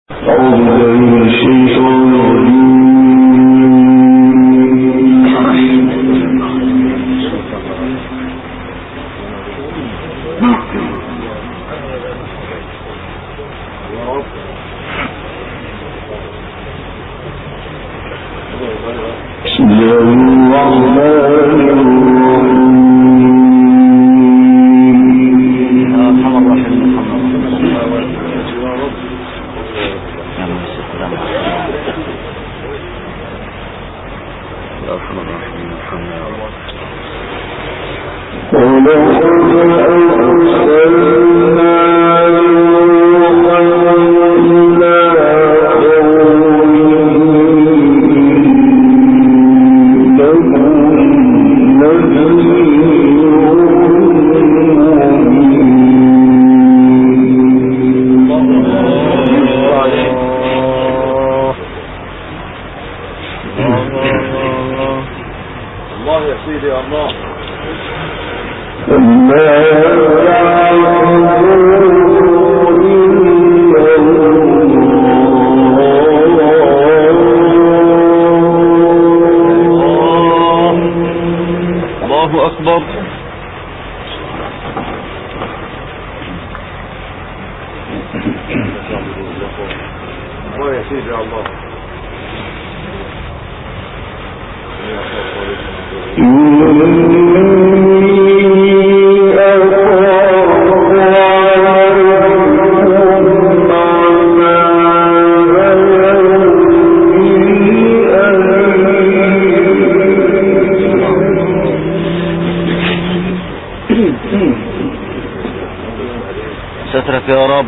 سترك يا رب.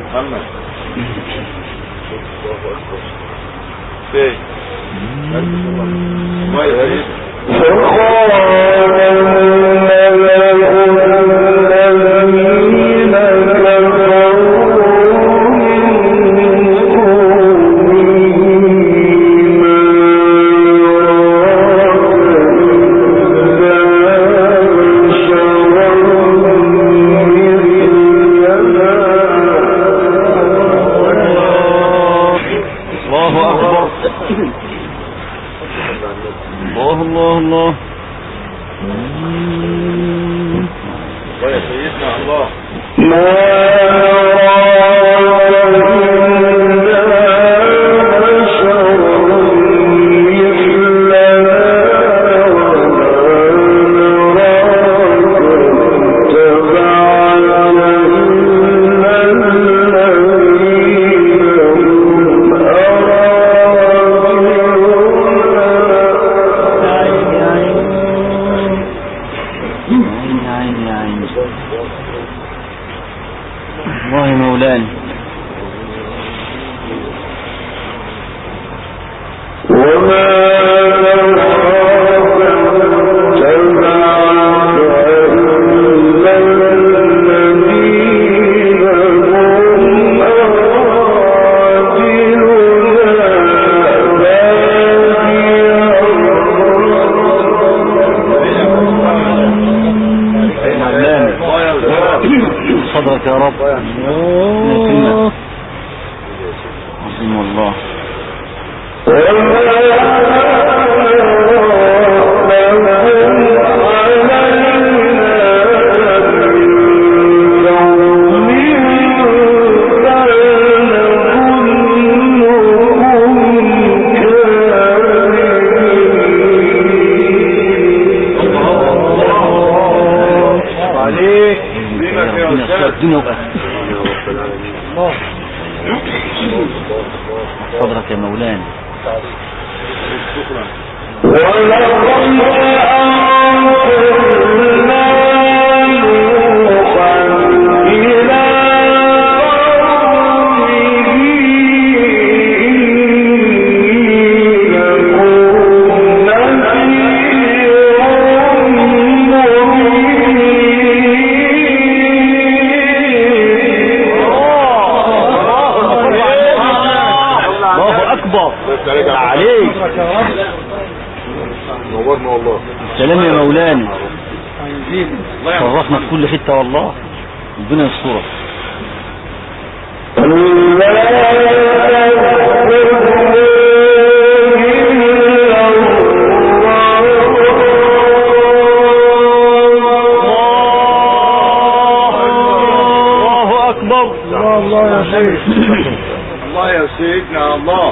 والله مولانا صدرك يا رب. عظيم والله. صدرك يا مولانا. عليك نورنا والله. السلام يا مولانا. شرفنا في كل حته والله. ربنا يسترك. الله يا سيدنا الله.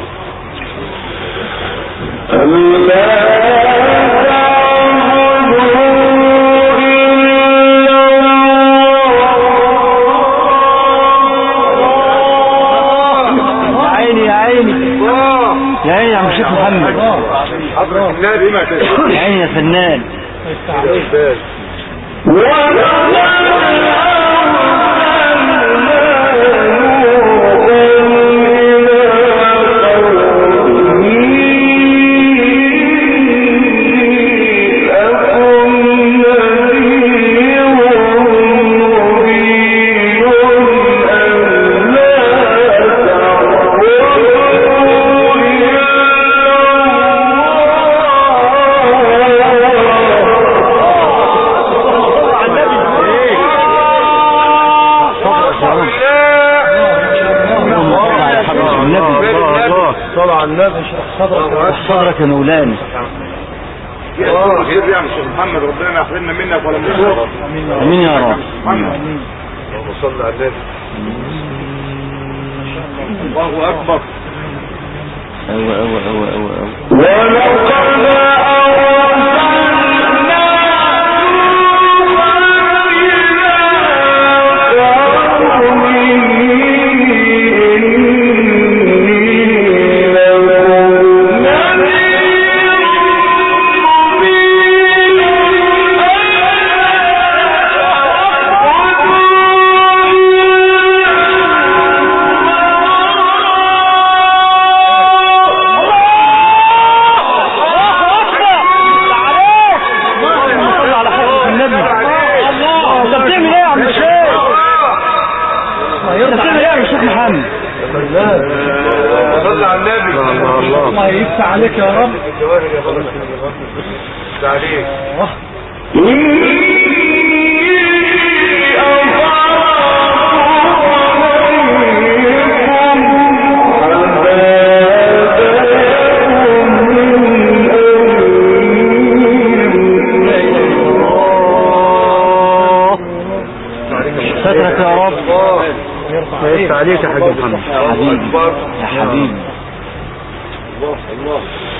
يا عيني يا عم الشيخ محمد، يا عيني يا فنان. صدرك يا مولانا. خير يا شيخ محمد، ربنا ما يحرمنا منك ولا من صوتك. امين يا رب. اللهم صل على النبي. الله اكبر. ايوه ايوه ايوه ايوه الله يفتح عليك يا رب. عليك. سترك يا رب. يفتح عليك يا حبيبي محمد. يا حبيبي. الله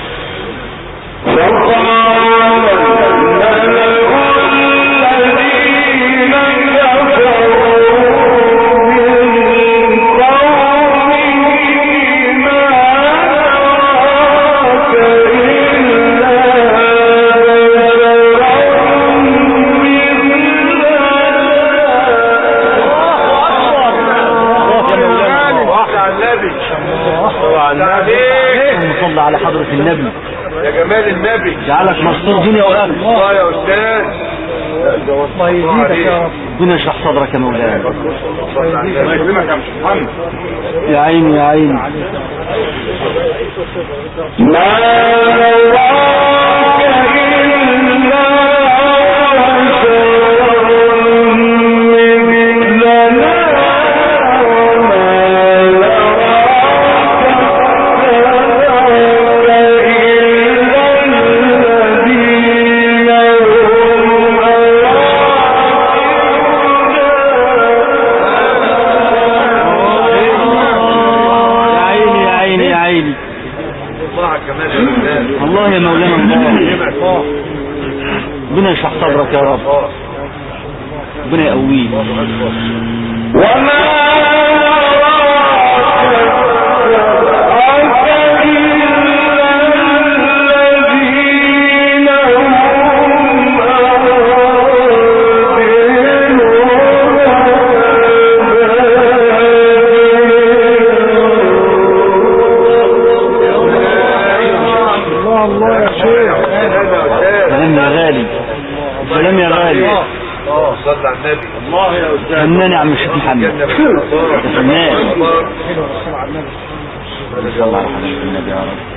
صلى على حضرة النبي يا جمال النبي، جعلك مستور دنيا واخره. الله يا استاذ، الله يزيدك يا رب. ربنا يشرح صدرك يا مولانا. الله يكرمك يا مش محمد. يا عيني يا عيني. الله يا مولانا الله. ربنا يشرح صدرك يا رب. ربنا يقويك. وما سلام يا غالي. صلى على النبي. الله يا استاذ. فنان يا عم الشيخ محمد. يا فنان. صلى الله على حضرة النبي يا رب.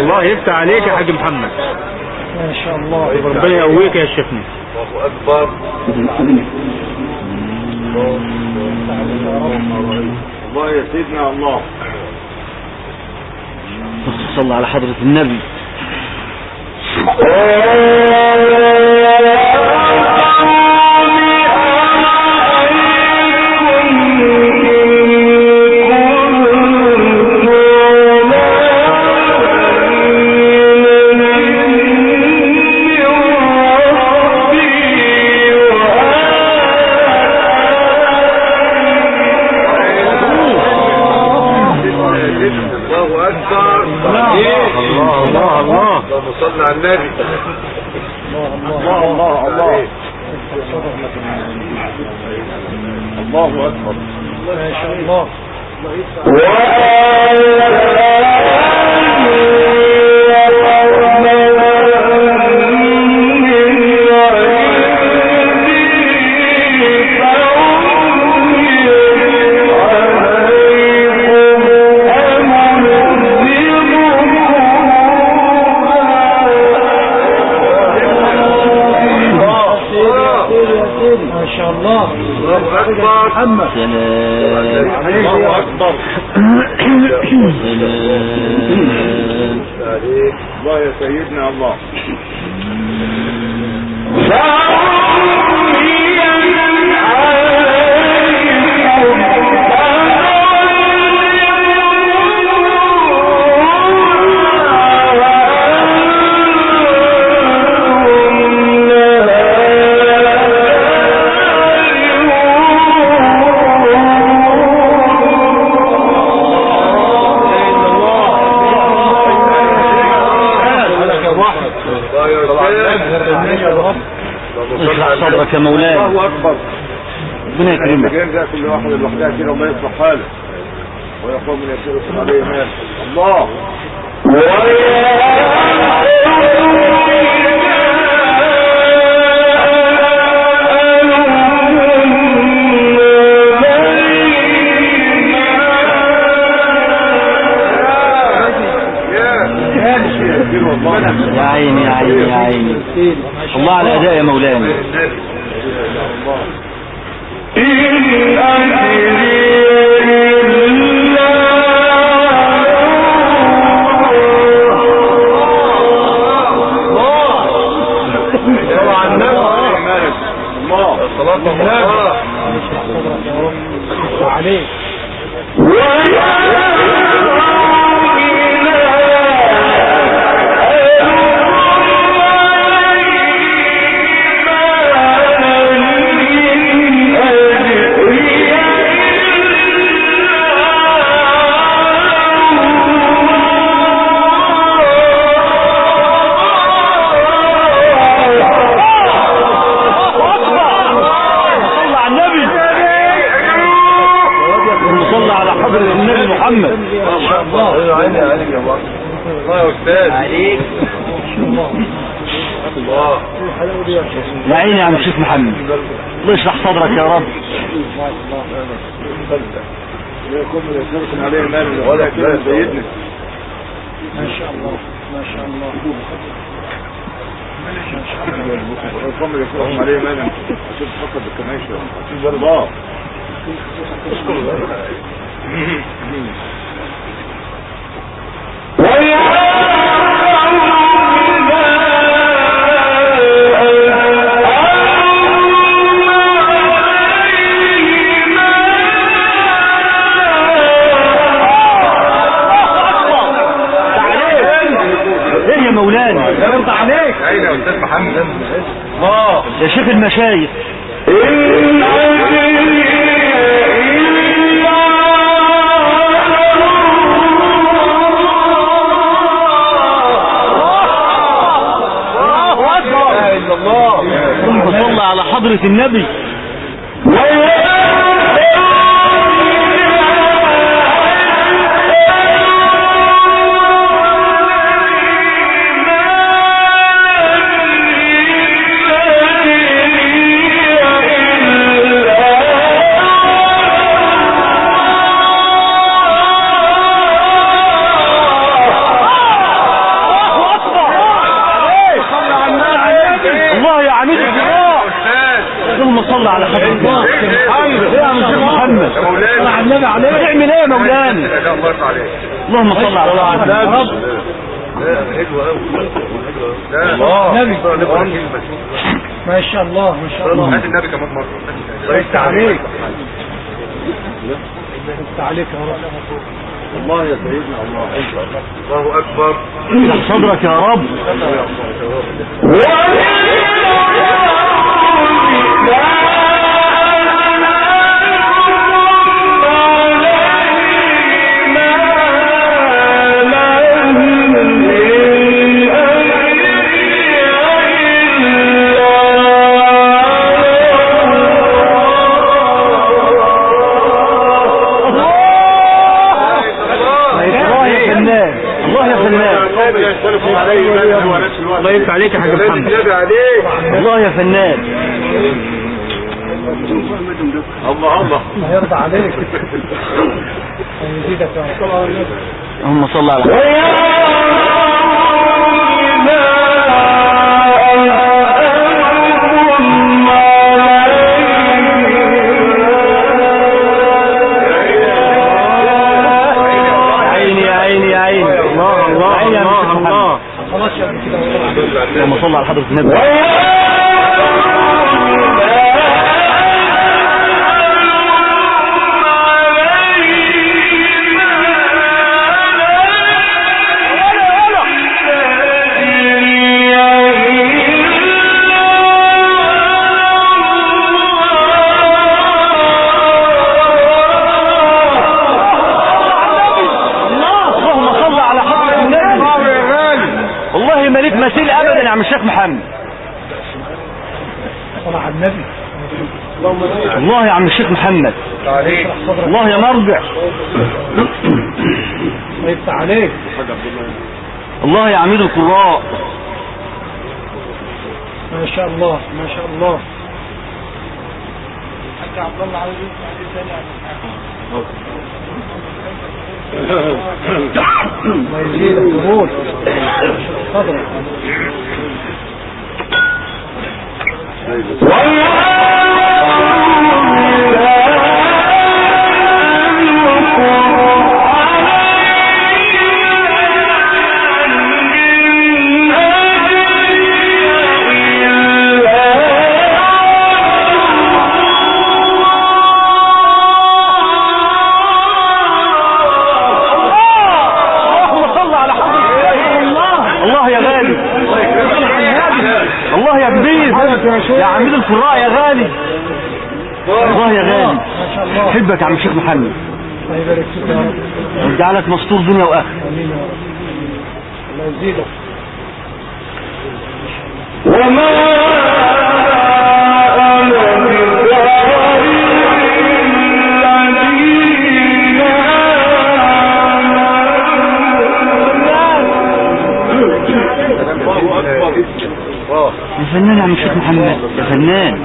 الله يفتح عليك يا حاج محمد. ما شاء الله. ربنا يقويك يا شيخنا. الله اكبر. الله يا سيدنا الله. صلى على حضرة النبي. صلى على النبي. الله الله الله. الله اكبر. ما شاء الله. محمد الله اكبر. الله يا سيدنا الله. اشرح صدرك يا مولاي. الله اكبر. ربنا يكرمك. ده كل واحد لوحدها كده الله يصلح حاله ويقوم من يسير عليه مال. الله يا عيني يا عيني يا عيني. الله على الأداء يا مولانا. عليك. محمد ما شاء الله. عيني عليك يا الله. الله يا استاذ عليك. الله يا عيني يا عم الشيخ محمد. الله يشرح صدرك يا رب. يكون يسيركم عليه مال ولا كده سيدنا. ما شاء الله ما شاء الله. يكون يسيركم عليه مال. شوف فقط بالكماشة. الله ايه يا مولانا يرضى عليك. عيني يا استاذ محمد. يا شيخ المشايخ. صلى على حضرة النبي. اللهم صل على النبي. لا حلوة قوي. النبي. ما شاء الله ما شاء الله. هات النبي كمان مرة. بارك عليك. بارك عليك يا رب. الله يا سيدنا الله. الله أكبر. افتح صدرك يا رب. الله يفتح عليك يا حاج محمد. الله يا فنان. الله الله. الله يرضى عليك. يزيدك يا رب. اللهم صل على اللهم صل على حضرة النبي. مالك مثيل ابدا يا عم الشيخ محمد. صلى على النبي. الله يا عم الشيخ محمد. الله يا مرجع. الله يفتح عليك. الله يا عميد القراء. ما شاء الله ما شاء الله. حتى عبد الله عاوز يسمع ثاني الله يزيدك قبول. صدرك. يا عميد القراء يا غالي. الله يا غالي. ما شاء الله. احبك يا عم الشيخ محمد. الله يبارك فيك يا رب. ويجعلك مستور دنيا واخره. امين يا رب. الله يزيدك. وما يا فنان يا عم الشيخ محمد يا فنان.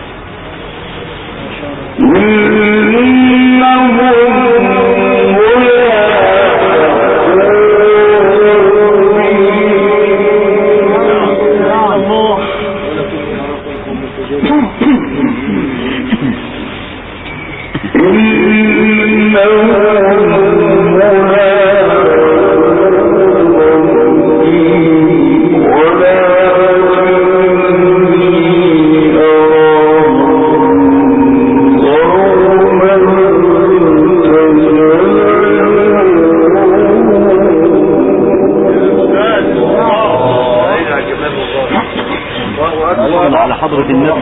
على حضرة النبي يا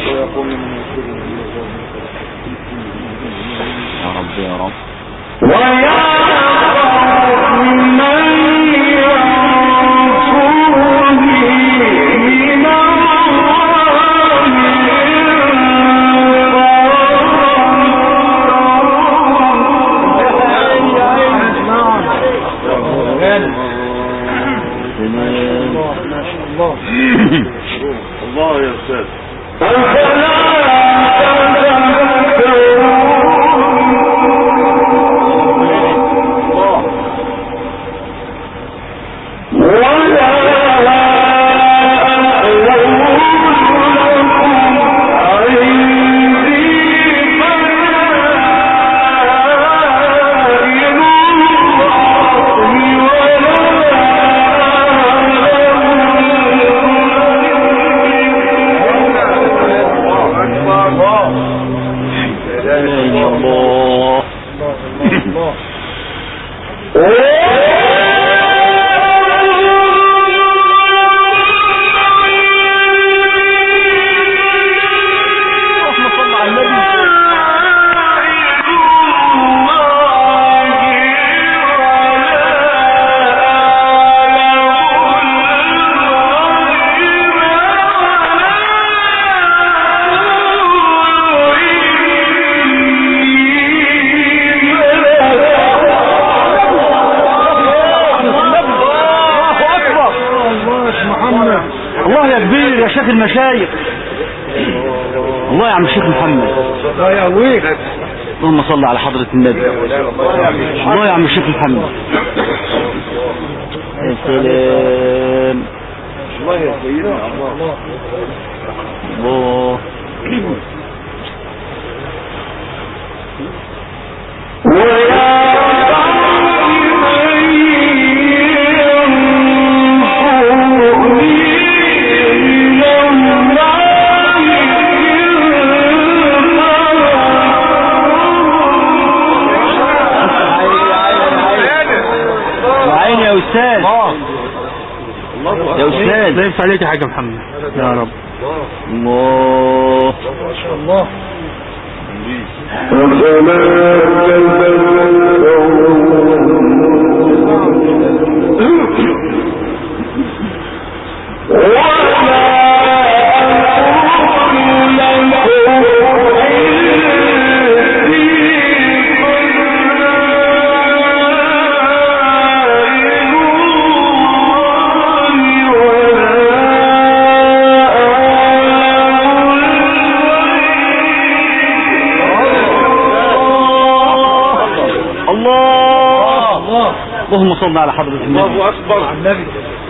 رب يا رب. الله يا أستاذ. الله يا كبير يا شيخ المشايخ. الله يا عم الشيخ محمد. الله يقويك. اللهم صل على حضرة النبي. الله يا عم الشيخ محمد. يا سلام. الله يا سيدنا الله. الله. يا أستاذ يا أستاذ لا ينفع عليك يا حاج محمد يا رب. الله ما شاء الله. اللهم صل على حضرة النبي. الله أكبر على النبي.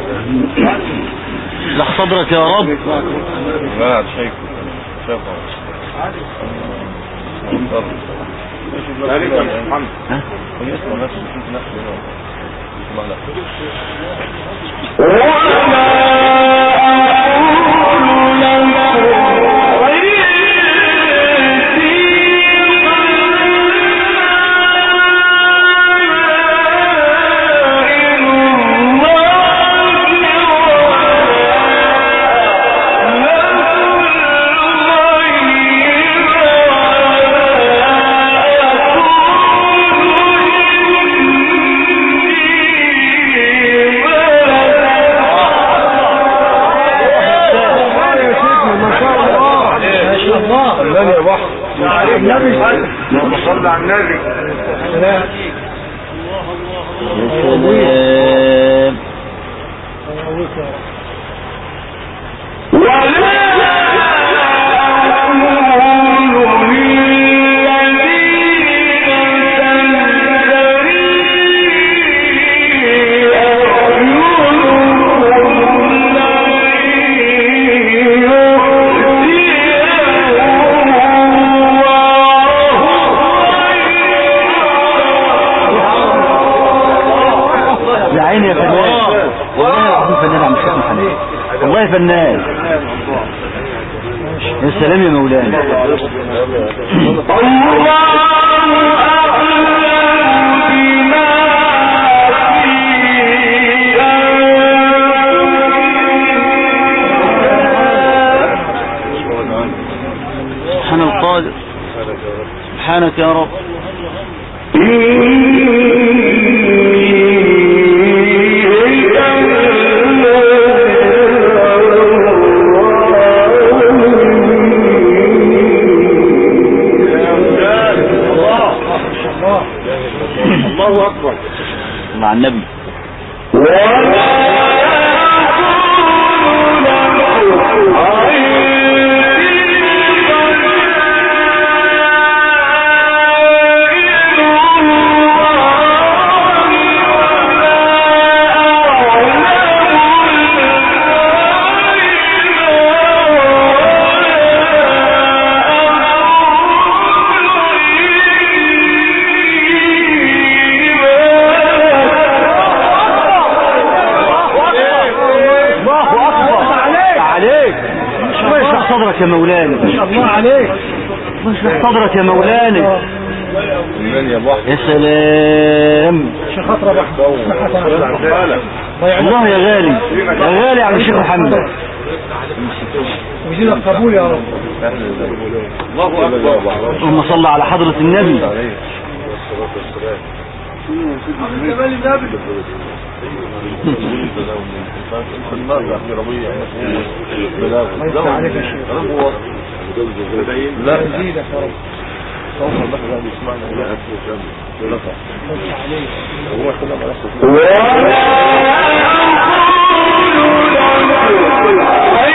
اشرح صدرك يا رب. لا شيخ عليك يا محمد. ها؟ صلى على النبي. سلام. والله فنان. يا سلام يا مولانا. سبحان القادر. سبحانك يا رب. الله أكبر. مع النبي. صدرك يا مولانا. ما شاء الله عليك. اشرح صدرك يا مولانا. يا سلام. شيخ خطر الله يا غالي يا غالي على الشيخ محمد. ويجينا القبول يا رب. الله أكبر. اللهم صل على حضرة النبي. لا يزيدك يا رب. سوف الله يسمعنا ولا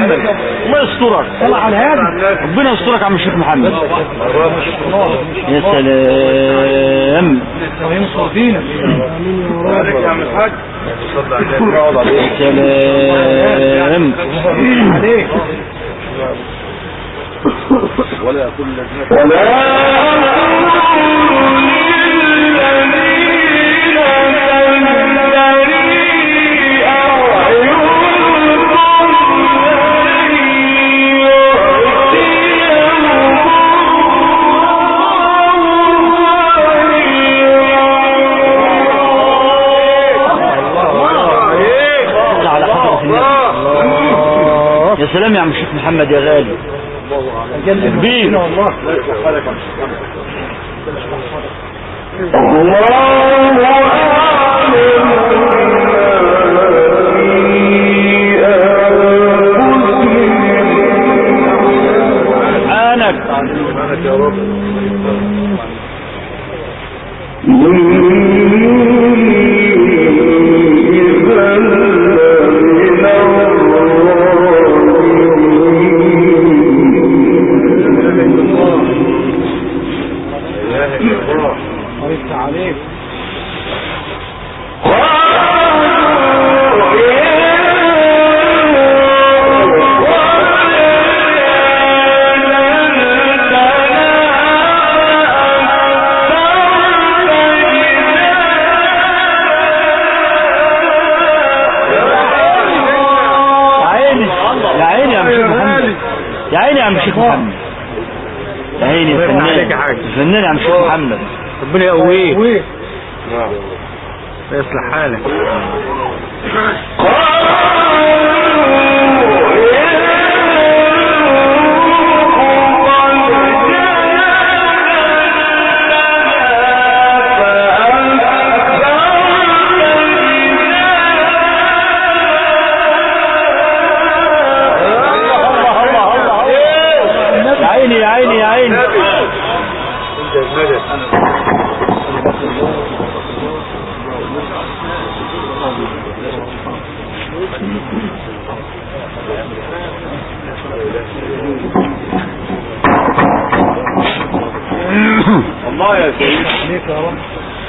محمد. الله يسترك. طلع على هذا. ربنا يسترك يا عم الشيخ محمد. يا سلام. وهي مصرفينك. عليك يا عم الحاج. يا سلام. عليك. ولا كل الذين يا سلام يا عم الشيخ محمد يا غالي. كبير. سبحانك يا رب. عليك. يا عيني يا عم الشيخ محمد. يا عيني يا فنان. فنان يا عم الشيخ محمد. ربنا يقويك ويصلح حالك. يا عيني يا عيني. الله يا سيدي. عليك يا رب.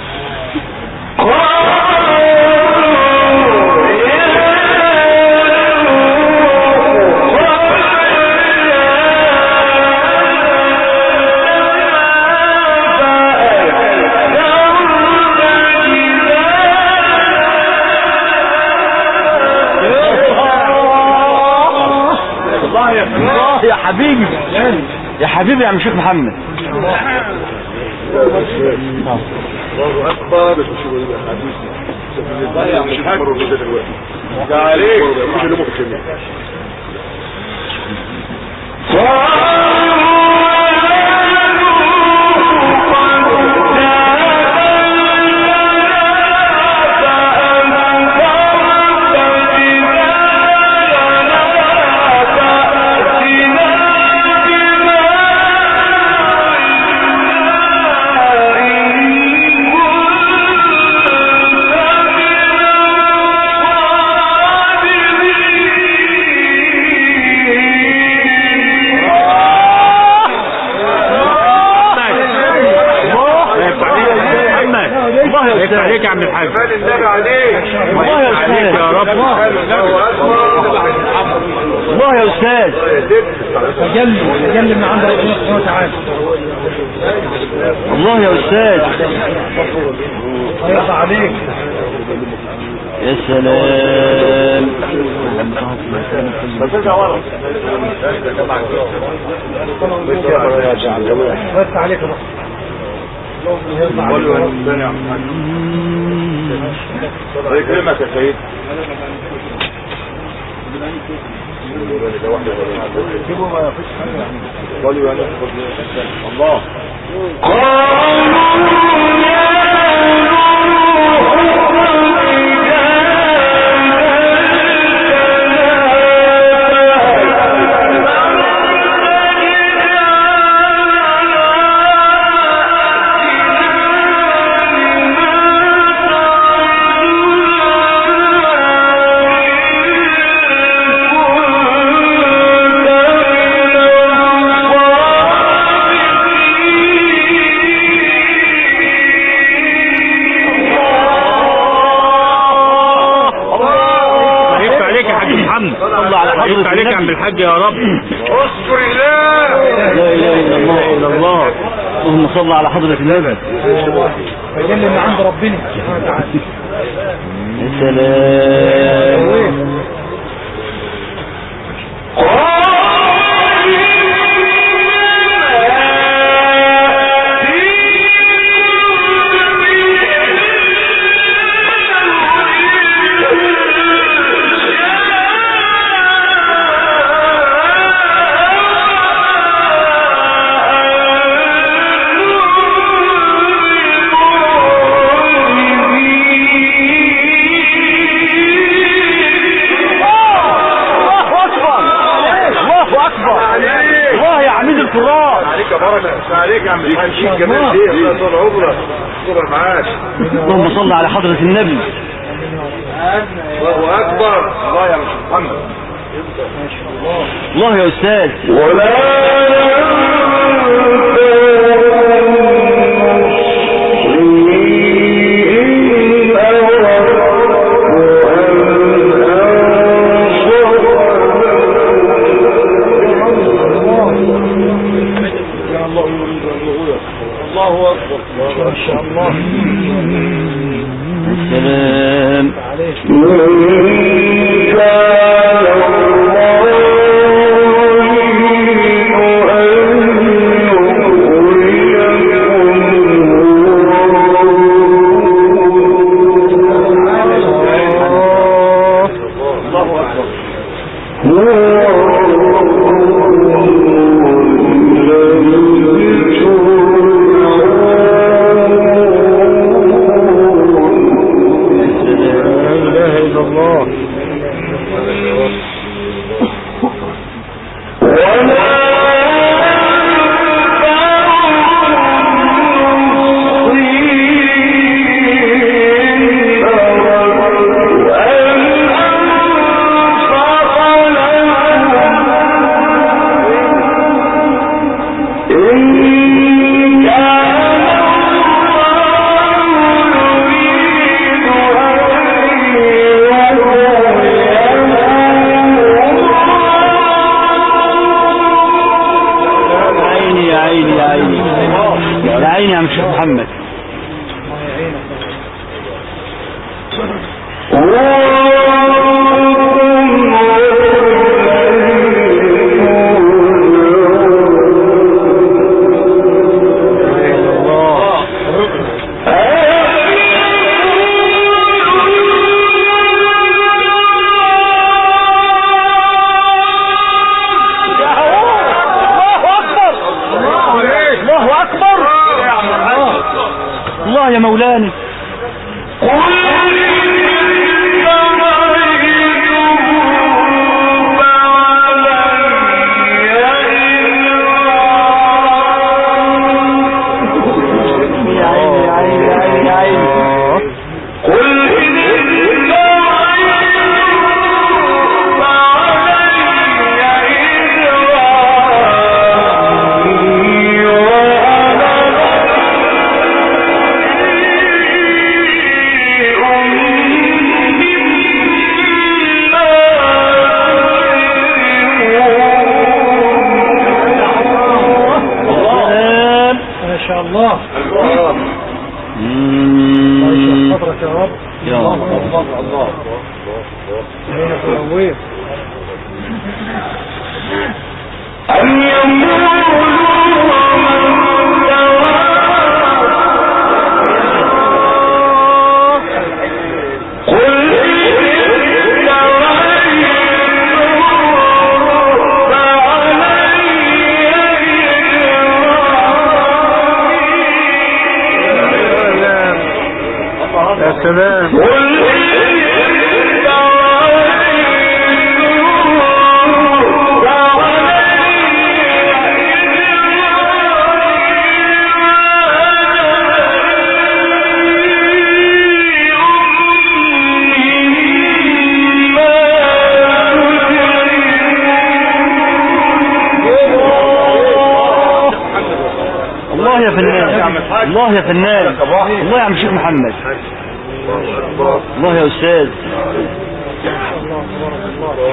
يا حبيبي يا حبيبي يا عم الشيخ محمد. الله اكبر. يا عم الحاج عليك. مش اللي ممكن عليك يا عم الحاج. النبي عليك. الله يا استاذ. يا رب. الله يا استاذ. تجلي من عند ربنا سبحانه وتعالى. الله يا استاذ. الله عليك. يا سلام. بس عليك بقى. الله يكرمك يا سيد. الله. الكل. صلى على حضرة عليك يا عم النبي. الحاج يا رب. اذكر الله. لا اله الا الله. اللهم صل على حضرة النبي. فجل من عند ربنا سبحانه وتعالى. يا سلام. الله يا عميد القراء. عليك يا بركه. عليك يا عم الحاج. جمال دي الله طول عمرك. طول معاك. اللهم صل على حضرة النبي. الله اكبر. الله يا محمد. الله يا استاذ. الله اكبر. ما شاء الله. السلام. محمد. الله يا مولانا. الله حضرك يا رب. يا الله الله الله أن يقولوا يا سلام. الله يا فنان، الله يا فنان، الله يا عم الشيخ محمد، الله يا أستاذ.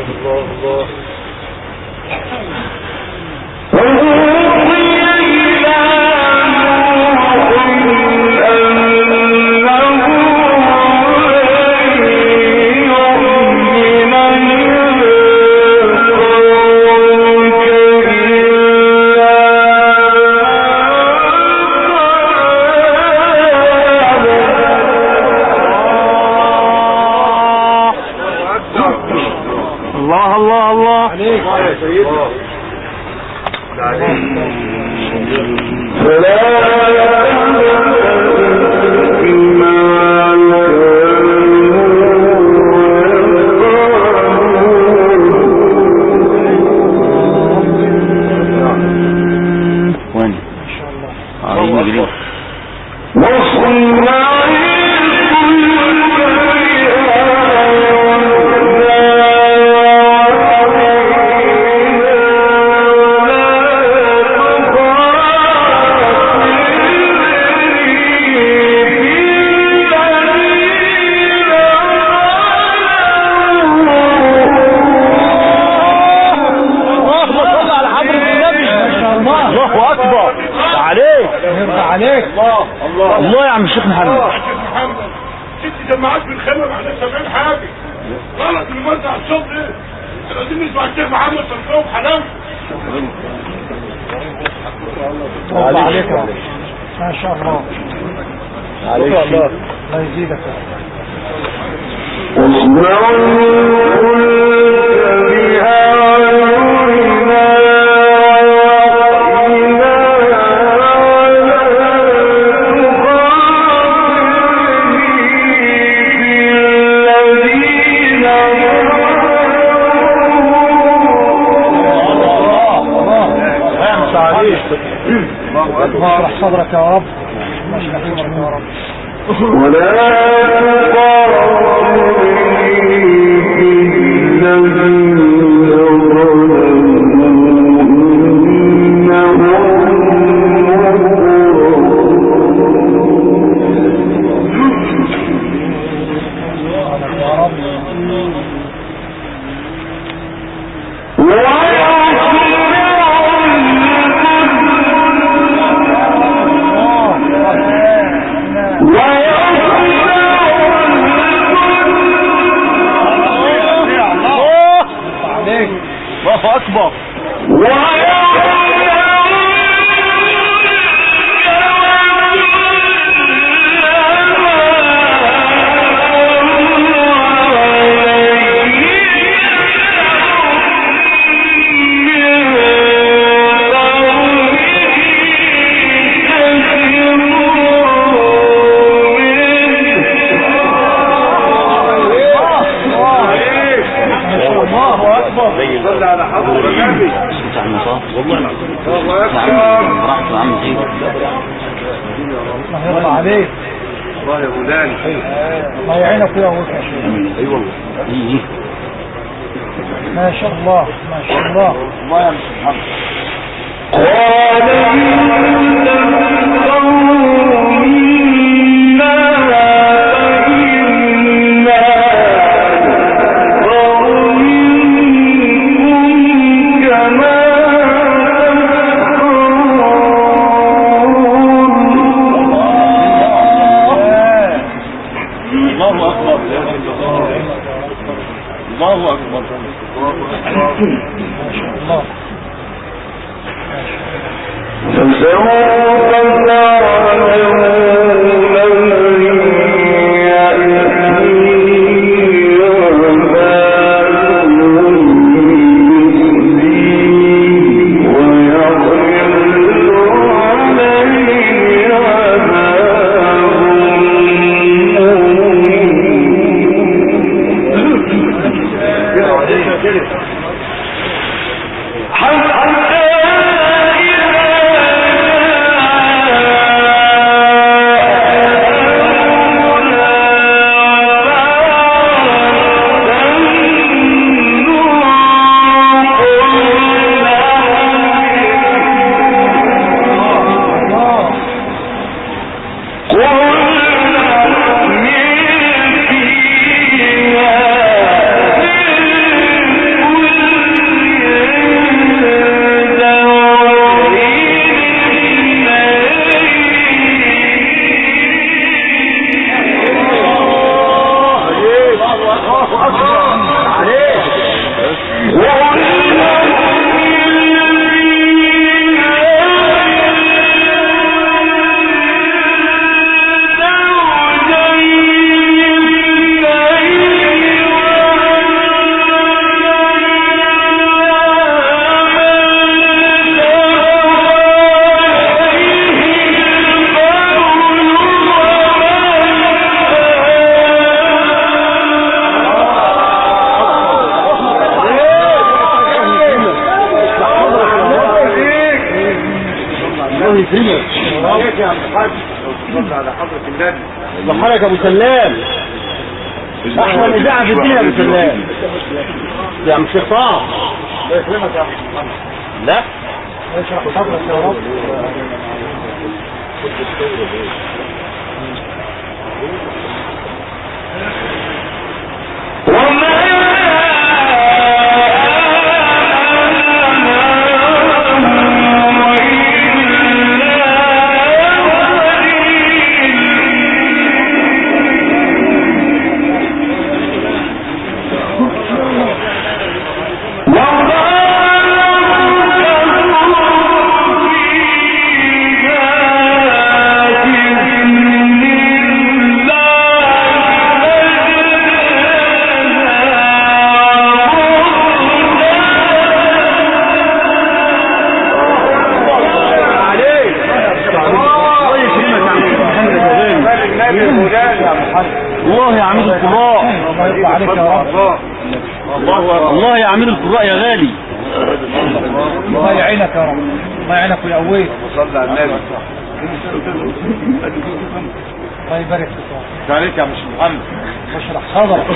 الله يا عم الشيخ محمد. ست جماعات بالخيمه احنا سامعين حاجه غلط اللي موزع الصوت ايه؟ احنا عايزين نسمع الشيخ محمد صلى حلال. الله عليك ما شاء الله. عليك الله يزيدك. اشرح صدرك يا رب اشرح صدرك يا رب. ولا الله أكبر. صلى على حضر النبي. والله العظيم. الله اكبر. براحته يا عم زيد. الله يرضى عليك. الله يا مولانا. الله يعينك يا ابوك يا شيخ. اي والله. ما شاء الله ما شاء الله. الله يا محمد. الله أكبر. ما شاء الله. يكرمك. عليك يا عم الحاج. صلى على حضرة النبي. صحرك ابو سلام. احسن اذاعه في الدنيا يا ابو سلام. يا عم الشيخ طه. الله يكرمك يا عم محمد. لا اشرح صدرك يا رب. الله يا عميد القراء. الله يرضى عليك يا رب. الله يا عميد القراء يا غالي. الله يعينك يا رب. الله يعينك ويقويك. صلى على النبي. الله يبارك فيك. عليك يا مش محمد. اشرح صدرك.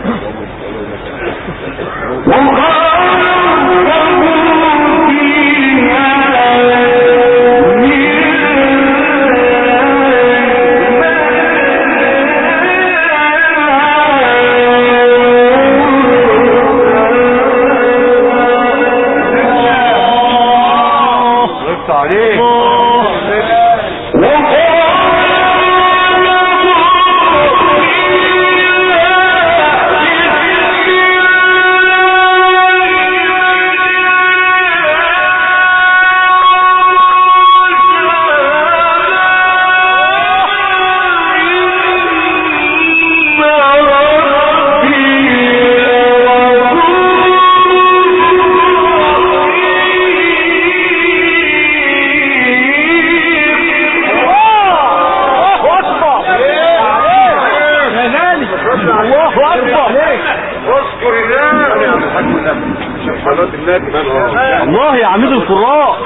الله يا عميد القراء.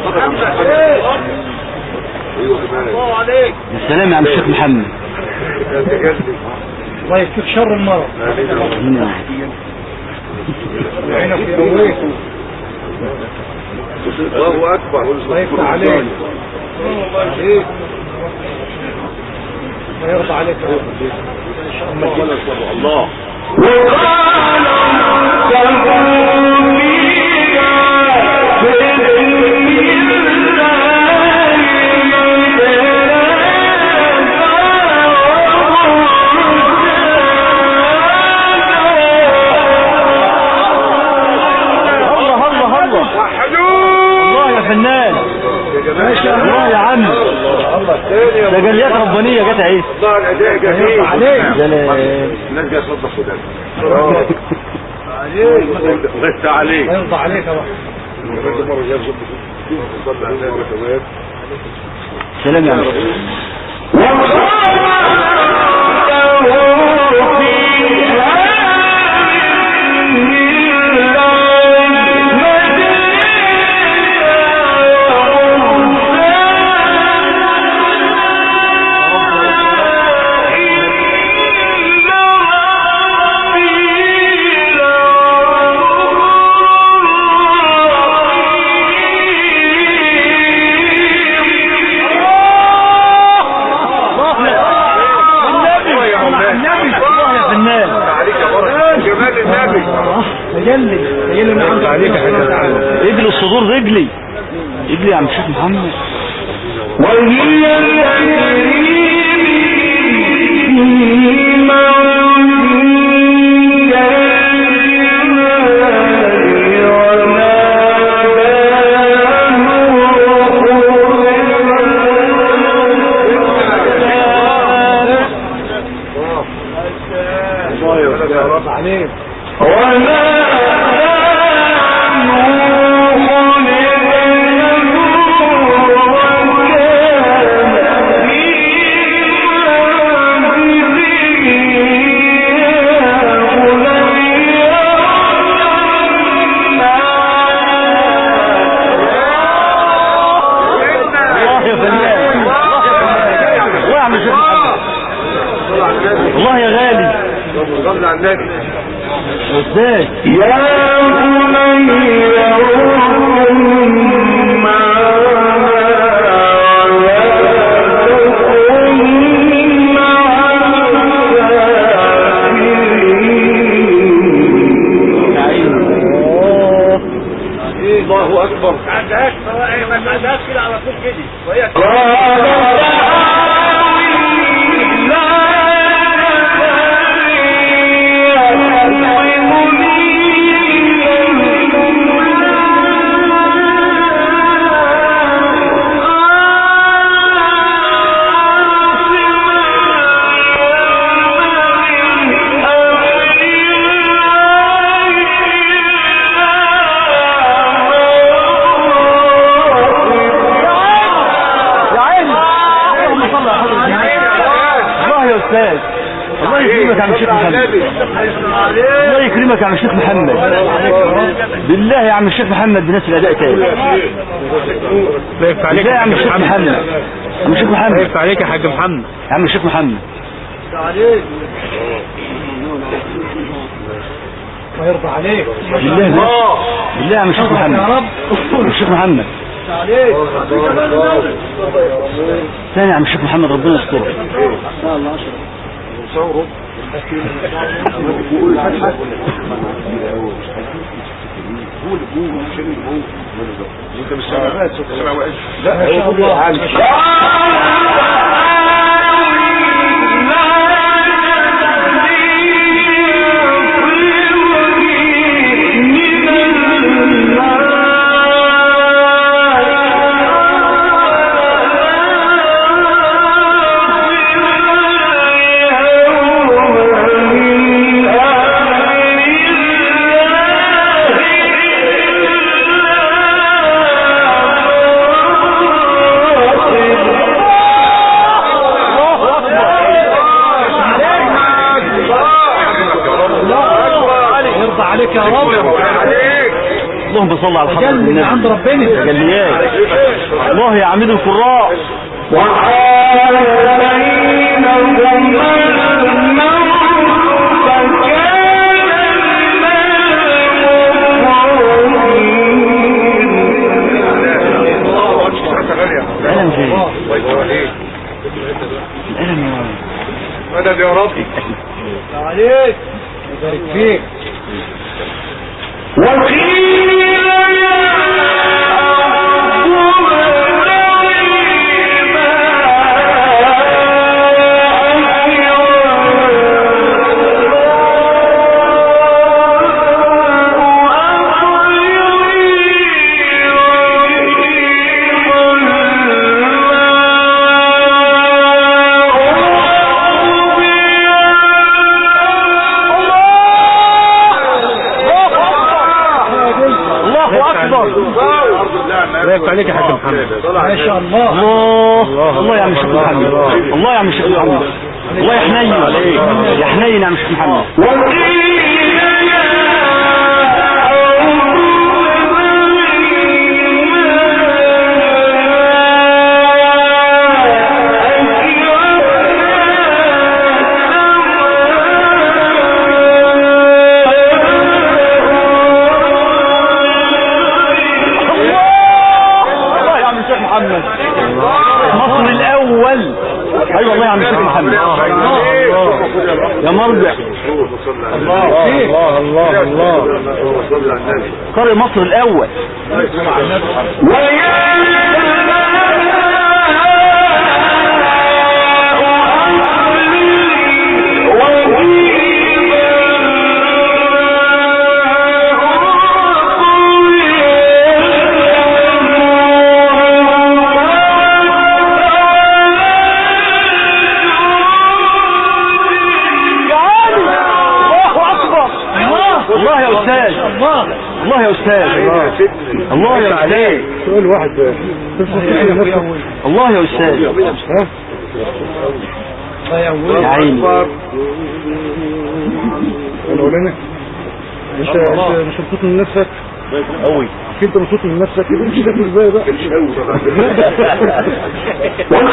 الله عليك. يا سلام يا عم الشيخ محمد. الله يكفيك شر المرض. يعينك ويقويك. الله اكبر. الله يفتح عليك. الله يرضى عليك يا رب. الله. فنان الله يا عم. ده جليات ربانيه جت اهي. الله الاداء جميل عليك. الناس جايه تصدق خدام عليك. الله يفتح عليك. الله يرضى عليك يا رب. مره جايه تصدق على النبي. سلام يا عم. تجلي من عند عليك رجل الصدور رجلي يا عم الشيخ محمد. Yeah. على النبي. ازاي؟ الله اكبر. ما عندهاش كده على طول كده وهي الله يكرمك يا عم الشيخ محمد. الله يكرمك يا عم الشيخ محمد. بالله يا عم الشيخ محمد بنفس الاداء تاني. عليك يا عم الشيخ محمد. عم الشيخ محمد عليك يا حاج محمد. يا عم الشيخ محمد عليك الله يرضى عليك. بالله يا عم الشيخ محمد. يا رب عم الشيخ محمد عليك ثاني يا عم الشيخ محمد ربنا يسترك. انت مش سامع؟ لا ما شاء الله. عليك يا رب. اللهم صل على حضرة النبي. عند ربنا تجليات الله يا عميد القراء. وحال بينهم الموت الألم جاي. الألم يا رب. مدد يا رب. عليك يبارك فيك. بارك عليك يا حاج محمد. ما شاء الله. الله يا عم الشيخ محمد. الله يا عم الشيخ محمد. الله يا حنين يا حنين يا عم الشيخ محمد. مصر الاول. ايوه والله يا عم الشيخ محمد. يا مرجع. الله قارئ مصر الاول. الله يا استاذ. الله يا استاذ. الله يا استاذ. سؤال واحد. الله يا استاذ. يا عيني. الاولاني انت مش مبسوط من نفسك قوي. انت مبسوط من نفسك كده مش شايف ازاي بقى.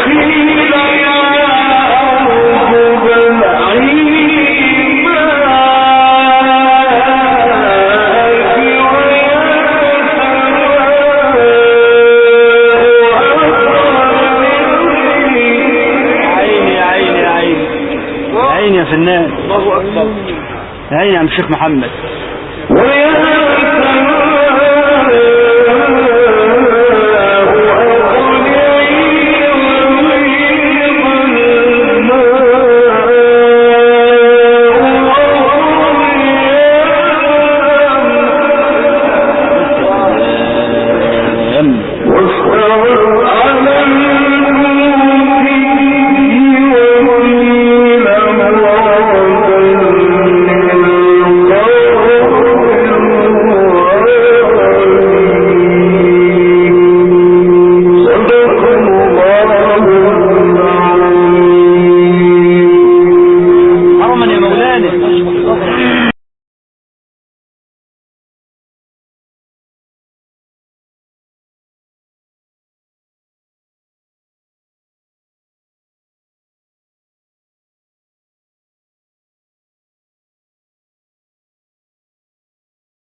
وخيل يا ارض بالعيما فنان. الله اكبر. يا عيني يا عم الشيخ محمد.